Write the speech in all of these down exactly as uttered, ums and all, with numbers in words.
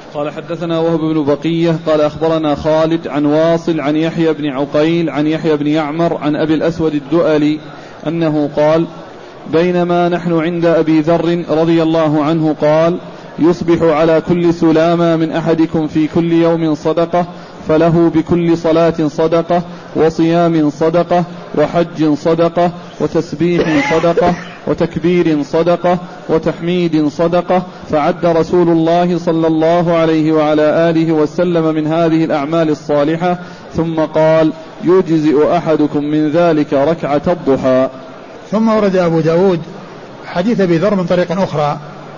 قال حدثنا وهب بن بقية قال أخبرنا خالد عن واصل عن يحيى بن عقيل عن يحيى بن يعمر عن أبي الأسود الدؤلي أنه قال بينما نحن عند أبي ذر رضي الله عنه قال يصبح على كل سلامة من أحدكم في كل يوم صدقة فله بكل صلاة صدقة وصيام صدقة وحج صدقة وتسبيح صدقة وتكبير صدقة وتحميد صدقة. فعد رسول الله صلى الله عليه وعلى آله وسلم من هذه الأعمال الصالحة ثم قال يجزئ أحدكم من ذلك ركعة الضحى. ثم ورد أبو داود حديث أبي ذر من طريق أخرى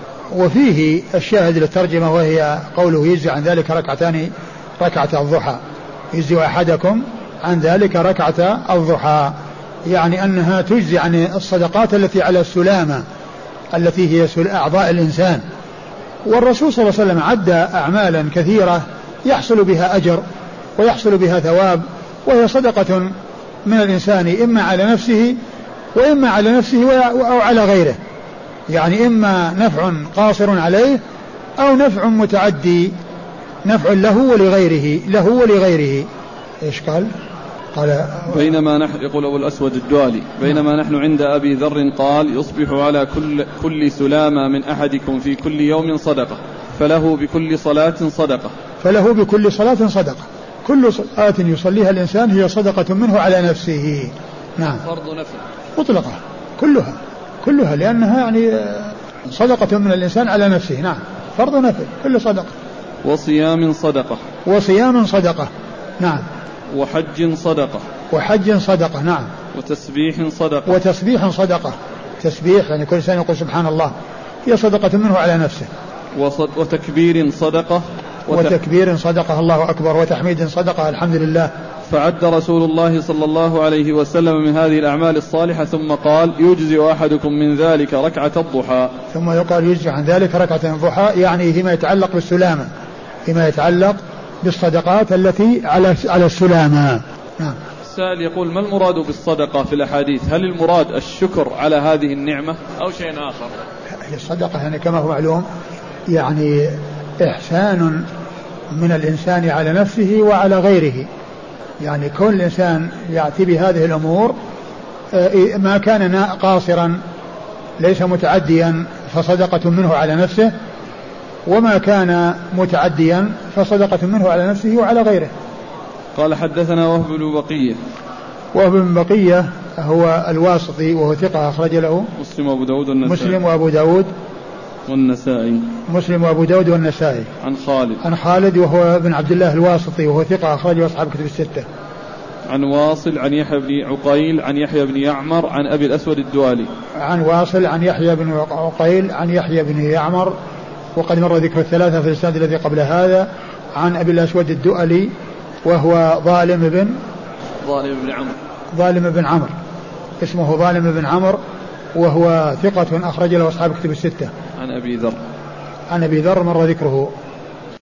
وفيه الشاهد للترجمة وهي قوله يجزئ عن ذلك ركعتان ركعة الضحى، يجزئ أحدكم عن ذلك ركعة الضحى، يعني أنها تجزي عن الصدقات التي على السلامة التي هي أعضاء الإنسان. والرسول صلى الله عليه وسلم عد أعمالا كثيرة يحصل بها أجر ويحصل بها ثواب، وهي صدقة من الإنسان إما على نفسه وإما على نفسه أو على غيره، يعني إما نفع قاصر عليه أو نفع متعدي، نفع له ولغيره له ولغيره. إيش قال؟ قال بينما نحن يقول أبو الأسود الدؤلي بينما نحن عند أبي ذر قال يصبح على كل, كل سلامة من أحدكم في كل يوم صدقة فله بكل صلاة صدقة فله بكل صلاة صدقة، كل صلاة يصليها الإنسان هي صدقة منه على نفسه. نعم. فرض نفل مطلقة كلها كلها لأنها يعني صدقة من الإنسان على نفسه. نعم فرض نفل كل صدقة. وصيام صدقة وصيام صدقة. نعم. وحج صدقة. وحج صدقة. نعم. وتسبيح صدقة. وتسبيح صدقة، تسبيح يعني كل إنسان يقول سبحان الله، هي صدقة منه على نفسه. وتكبير صدقة. وت... وتكبير صدقة الله أكبر، وتحميد صدقة الحمد لله. فعد رسول الله صلى الله عليه وسلم من هذه الأعمال الصالحة ثم قال يجزئ أحدكم من ذلك ركعة الضحى. ثم يقال يجزئ عن ذلك ركعة الضحى، يعني فيما يتعلق بالسلامة، فيما يتعلق بالصدقات التي على على السلامة. نعم. السائل يقول ما المراد بالصدقة في الأحاديث؟ هل المراد الشكر على هذه النعمة أو شيء آخر؟ هي الصدقة يعني كما هو معلوم يعني إحسان من الإنسان على نفسه وعلى غيره، يعني كل إنسان يأتي بهذه الأمور ما كان قاصرا ليس متعديا فصدقة منه على نفسه، وما كان متعديا فصدقة منه على نفسه وعلى غيره. قال حدثنا وهب بن بقية. وهب بن بقية هو الواسطي وهو ثقة أخرج له مسلم وأبو داود والنسائي. مسلم وأبو داود والنسائي. مسلم وأبو داود والنسائي. عن خالد. عن خالد وهو بن عبد الله الواسطي وهو ثقة أخرجه أصحاب كتب الستة. عن واصل عن يحيى بن عقيل عن يحيى بن يعمر عن أبي الأسود الدؤلي. عن واصل عن يحيى بن عقيل عن يحيى بن يعمر، وقد مر ذكر الثلاثة في الإسناد الذي قبل هذا. عن أبي الأسود الدؤلي وهو ظالم بن ظالم بن عمرو ظالم بن عمرو اسمه ظالم بن عمرو، وهو ثقة أخرج له أصحاب كتب الستة. عن أبي ذر. عن أبي ذر مر ذكره